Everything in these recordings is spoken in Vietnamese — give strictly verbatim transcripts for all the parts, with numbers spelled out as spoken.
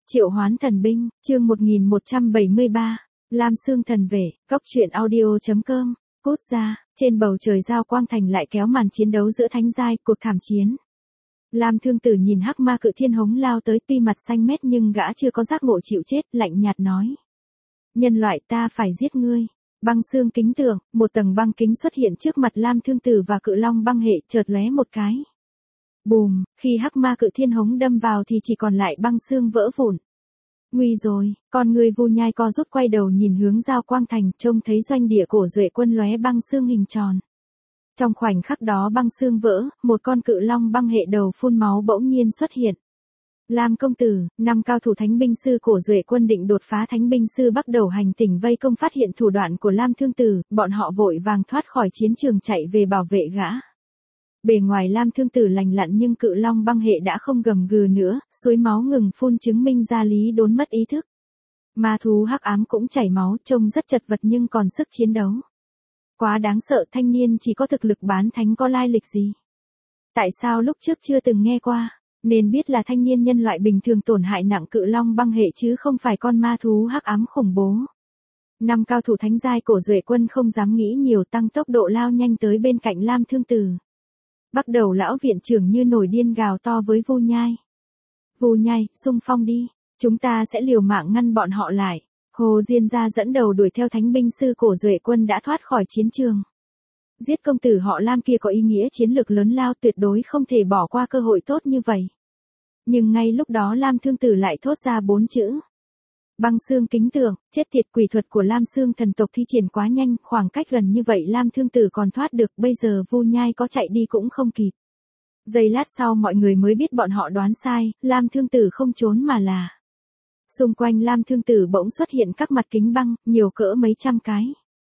Triệu hoán thần binh, chương một nghìn một trăm bảy mươi ba, Lam Xương thần vệ, cốc truyện audio.com, cút ra, trên bầu trời giao quang thành lại kéo màn chiến đấu giữa thánh giai, cuộc thảm chiến. Lam Thương Tử nhìn hắc ma cự thiên hống lao tới, tuy mặt xanh mét nhưng gã chưa có giác ngộ chịu chết, lạnh nhạt nói. Nhân loại, ta phải giết ngươi. Băng xương kính tượng, một tầng băng kính xuất hiện trước mặt Lam Thương Tử và cự long băng hệ, chợt lóe một cái. Bùm, khi hắc ma cự thiên hống đâm vào thì chỉ còn lại băng xương vỡ vụn. Nguy rồi, con người Vu Nhai co rút quay đầu nhìn hướng giao quang thành, trông thấy doanh địa cổ duệ quân lóe băng xương hình tròn. Trong khoảnh khắc đó băng xương vỡ, một con cự long băng hệ đầu phun máu bỗng nhiên xuất hiện. Lam công tử, năm cao thủ thánh binh sư cổ duệ quân định đột phá thánh binh sư bắt đầu hành tỉnh vây công, phát hiện thủ đoạn của Lam Thương Tử, bọn họ vội vàng thoát khỏi chiến trường chạy về bảo vệ gã. Bề ngoài Lam Thương Tử lành lặn nhưng cự long băng hệ đã không gầm gừ nữa, suối máu ngừng phun chứng minh ra Lý Đốn mất ý thức. Ma thú hắc ám cũng chảy máu, trông rất chật vật nhưng còn sức chiến đấu. Quá đáng sợ, thanh niên chỉ có thực lực bán thánh, có lai lịch gì? Tại sao lúc trước chưa từng nghe qua? Nên biết là thanh niên nhân loại bình thường tổn hại nặng cự long băng hệ chứ không phải con ma thú hắc ám khủng bố. Năm cao thủ thánh giai cổ duệ quân không dám nghĩ nhiều, tăng tốc độ lao nhanh tới bên cạnh Lam Thương Tử. Bắt đầu lão viện trưởng như nổi điên gào to với Vu Nhai. Vu Nhai, xung phong đi, chúng ta sẽ liều mạng ngăn bọn họ lại. Hồ Diên gia dẫn đầu đuổi theo thánh binh sư cổ duệ quân đã thoát khỏi chiến trường. Giết công tử họ Lam kia có ý nghĩa chiến lược lớn lao, tuyệt đối không thể bỏ qua cơ hội tốt như vậy. Nhưng ngay lúc đó Lam Thương Tử lại thốt ra bốn chữ. Băng xương kính tượng, chết tiệt, quỷ thuật của Lam Xương thần tộc thi triển quá nhanh, khoảng cách gần như vậy Lam Thương Tử còn thoát được, bây giờ Vu Nhai có chạy đi cũng không kịp. Giây lát sau mọi người mới biết bọn họ đoán sai, Lam Thương Tử không trốn mà là. Xung quanh Lam Thương Tử bỗng xuất hiện các mặt kính băng, nhiều cỡ mấy trăm cái.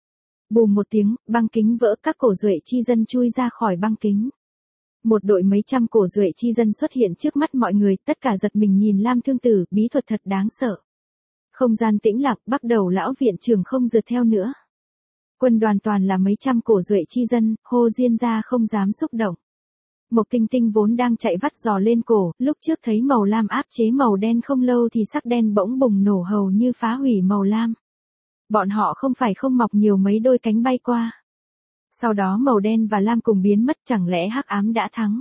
Bùm một tiếng, băng kính vỡ, các cổ duệ chi dân chui ra khỏi băng kính. Một đội mấy trăm cổ duệ chi dân xuất hiện trước mắt mọi người, tất cả giật mình nhìn Lam Thương Tử, bí thuật thật đáng sợ. Không gian tĩnh lặng, bắt đầu lão viện trưởng không rượt theo nữa. Quân đoàn toàn là mấy trăm cổ duệ chi dân, Hồ Diên gia không dám xúc động. Mộc Tinh Tinh vốn đang chạy vắt giò lên cổ, lúc trước thấy màu lam áp chế màu đen không lâu thì sắc đen bỗng bùng nổ hầu như phá hủy màu lam. Bọn họ không phải không mọc nhiều mấy đôi cánh bay qua. Sau đó màu đen và lam cùng biến mất, chẳng lẽ hắc ám đã thắng?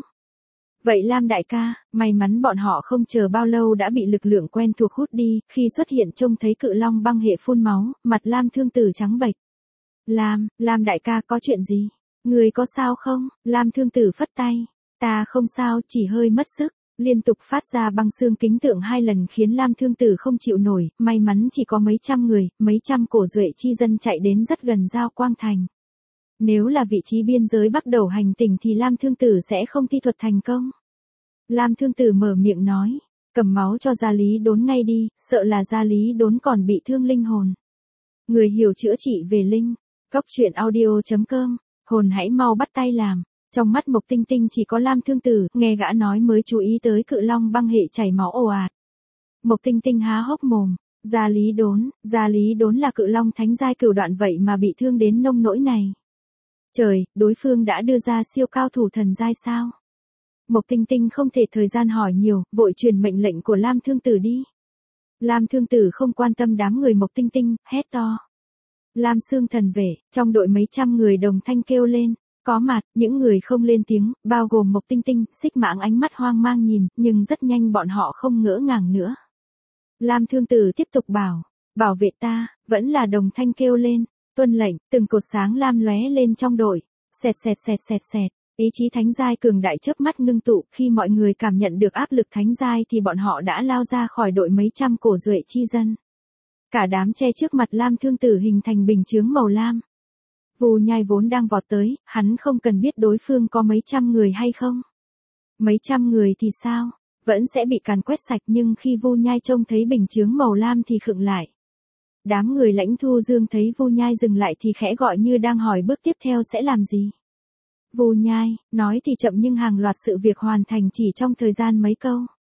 Vậy Lam đại ca, may mắn bọn họ không chờ bao lâu đã bị lực lượng quen thuộc hút đi, khi xuất hiện trông thấy cự long băng hệ phun máu, mặt Lam Thương Tử trắng bệch. Lam, Lam đại ca có chuyện gì? Người có sao không? Lam Thương Tử phất tay. Ta không sao, chỉ hơi mất sức. Liên tục phát ra băng xương kính tượng hai lần khiến Lam Thương Tử không chịu nổi, may mắn chỉ có mấy trăm người, mấy trăm cổ duệ chi dân chạy đến rất gần giao quang thành. Nếu là vị trí biên giới bắt đầu hành tỉnh thì Lam Thương Tử sẽ không thi thuật thành công. Lam Thương Tử mở miệng nói, cầm máu cho gia Lý Đốn ngay đi, sợ là gia Lý Đốn còn bị thương linh hồn. Người hiểu chữa trị về linh, cốc truyện audio.com, hồn hãy mau bắt tay làm. Trong mắt Mộc Tinh Tinh chỉ có Lam Thương Tử, nghe gã nói mới chú ý tới cự long băng hệ chảy máu ồ ạt. Mộc Tinh Tinh há hốc mồm, gia Lý Đốn, gia Lý Đốn là cự long thánh giai cửu đoạn vậy mà bị thương đến nông nỗi này. Trời, đối phương đã đưa ra siêu cao thủ thần giai sao? Mộc Tinh Tinh không thể thời gian hỏi nhiều, vội truyền mệnh lệnh của Lam Thương Tử đi. Lam Thương Tử không quan tâm đám người Mộc Tinh Tinh, hét to. Lam Xương thần vệ, trong đội mấy trăm người đồng thanh kêu lên. Có mặt, những người không lên tiếng, bao gồm Mộc Tinh Tinh, Xích Mãng ánh mắt hoang mang nhìn, nhưng rất nhanh bọn họ không ngỡ ngàng nữa. Lam Thương Tử tiếp tục bảo, bảo vệ ta, vẫn là đồng thanh kêu lên, tuân lệnh, từng cột sáng lam lóe lên trong đội, xẹt xẹt xẹt xẹt xẹt, ý chí thánh giai cường đại chớp mắt ngưng tụ, khi mọi người cảm nhận được áp lực thánh giai thì bọn họ đã lao ra khỏi đội mấy trăm cổ duệ chi dân. Cả đám che trước mặt Lam Thương Tử hình thành bình chướng màu lam. Vu Nhai vốn đang vọt tới, hắn không cần biết đối phương có mấy trăm người hay không. Mấy trăm người thì sao, vẫn sẽ bị càn quét sạch, nhưng khi Vu Nhai trông thấy bình chướng màu lam thì khựng lại. Đám người Lãnh Thu Dương thấy Vu Nhai dừng lại thì khẽ gọi như đang hỏi bước tiếp theo sẽ làm gì. Vu Nhai, nói thì chậm nhưng hàng loạt sự việc hoàn thành chỉ trong thời gian mấy câu.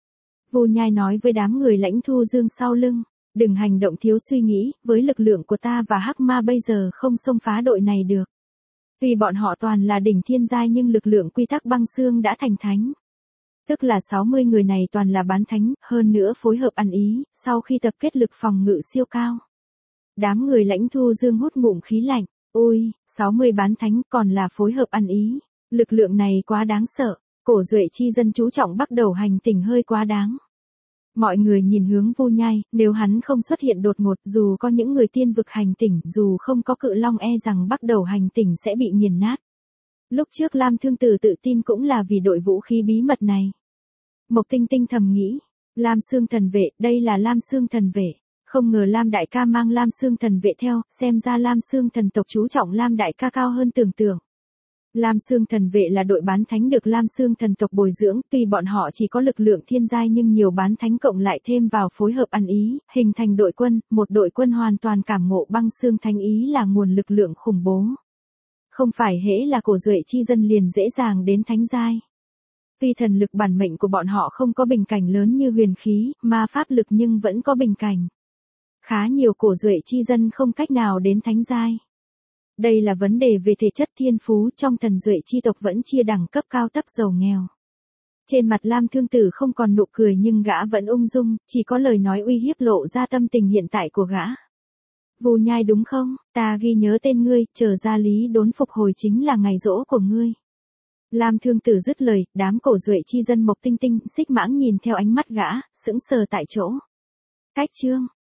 Vu Nhai nói với đám người Lãnh Thu Dương sau lưng. Đừng hành động thiếu suy nghĩ, với lực lượng của ta và hắc ma bây giờ không xông phá đội này được. Tuy bọn họ toàn là đỉnh thiên giai nhưng lực lượng quy tắc băng xương đã thành thánh. Tức là sáu mươi người này toàn là bán thánh, hơn nữa phối hợp ăn ý, sau khi tập kết lực phòng ngự siêu cao. Đám người Lãnh Thu Dương hút ngụm khí lạnh, ôi, sáu mươi bán thánh còn là phối hợp ăn ý. Lực lượng này quá đáng sợ, Cổ Duệ chi dân chú trọng bắt đầu hành tỉnh hơi quá đáng. Mọi người nhìn hướng Vu Nhai, nếu hắn không xuất hiện đột ngột, dù có những người tiên vực hành tỉnh, dù không có Cự Long e rằng bắt đầu hành tỉnh sẽ bị nghiền nát. Lúc trước Lam Thương Tử tự tin cũng là vì đội vũ khí bí mật này. Mộc Tinh Tinh thầm nghĩ, Lam Xương Thần Vệ, đây là Lam Xương Thần Vệ. Không ngờ Lam Đại ca mang Lam Xương Thần Vệ theo, xem ra Lam Xương Thần tộc chú trọng Lam Đại ca cao hơn tưởng tượng. Lam Xương Thần Vệ là đội bán thánh được Lam Xương Thần tộc bồi dưỡng, tuy bọn họ chỉ có lực lượng thiên giai nhưng nhiều bán thánh cộng lại thêm vào phối hợp ăn ý, hình thành đội quân, một đội quân hoàn toàn cảm ngộ băng xương thánh ý là nguồn lực lượng khủng bố. Không phải hễ là Cổ Duệ chi dân liền dễ dàng đến thánh giai. Tuy thần lực bản mệnh của bọn họ không có bình cảnh lớn như huyền khí, ma pháp lực nhưng vẫn có bình cảnh. Khá nhiều Cổ Duệ chi dân không cách nào đến thánh giai. Đây là vấn đề về thể chất thiên phú, trong thần Duệ chi tộc vẫn chia đẳng cấp cao thấp giàu nghèo. Trên mặt Lam Thương Tử không còn nụ cười nhưng gã vẫn ung dung, chỉ có lời nói uy hiếp lộ ra tâm tình hiện tại của gã. Vu Nhai đúng không, ta ghi nhớ tên ngươi, chờ ra lý đốn phục hồi chính là ngày giỗ của ngươi. Lam Thương Tử dứt lời, đám Cổ Duệ chi dân Mộc Tinh Tinh, Xích Mãng nhìn theo ánh mắt gã, sững sờ tại chỗ. Cách chương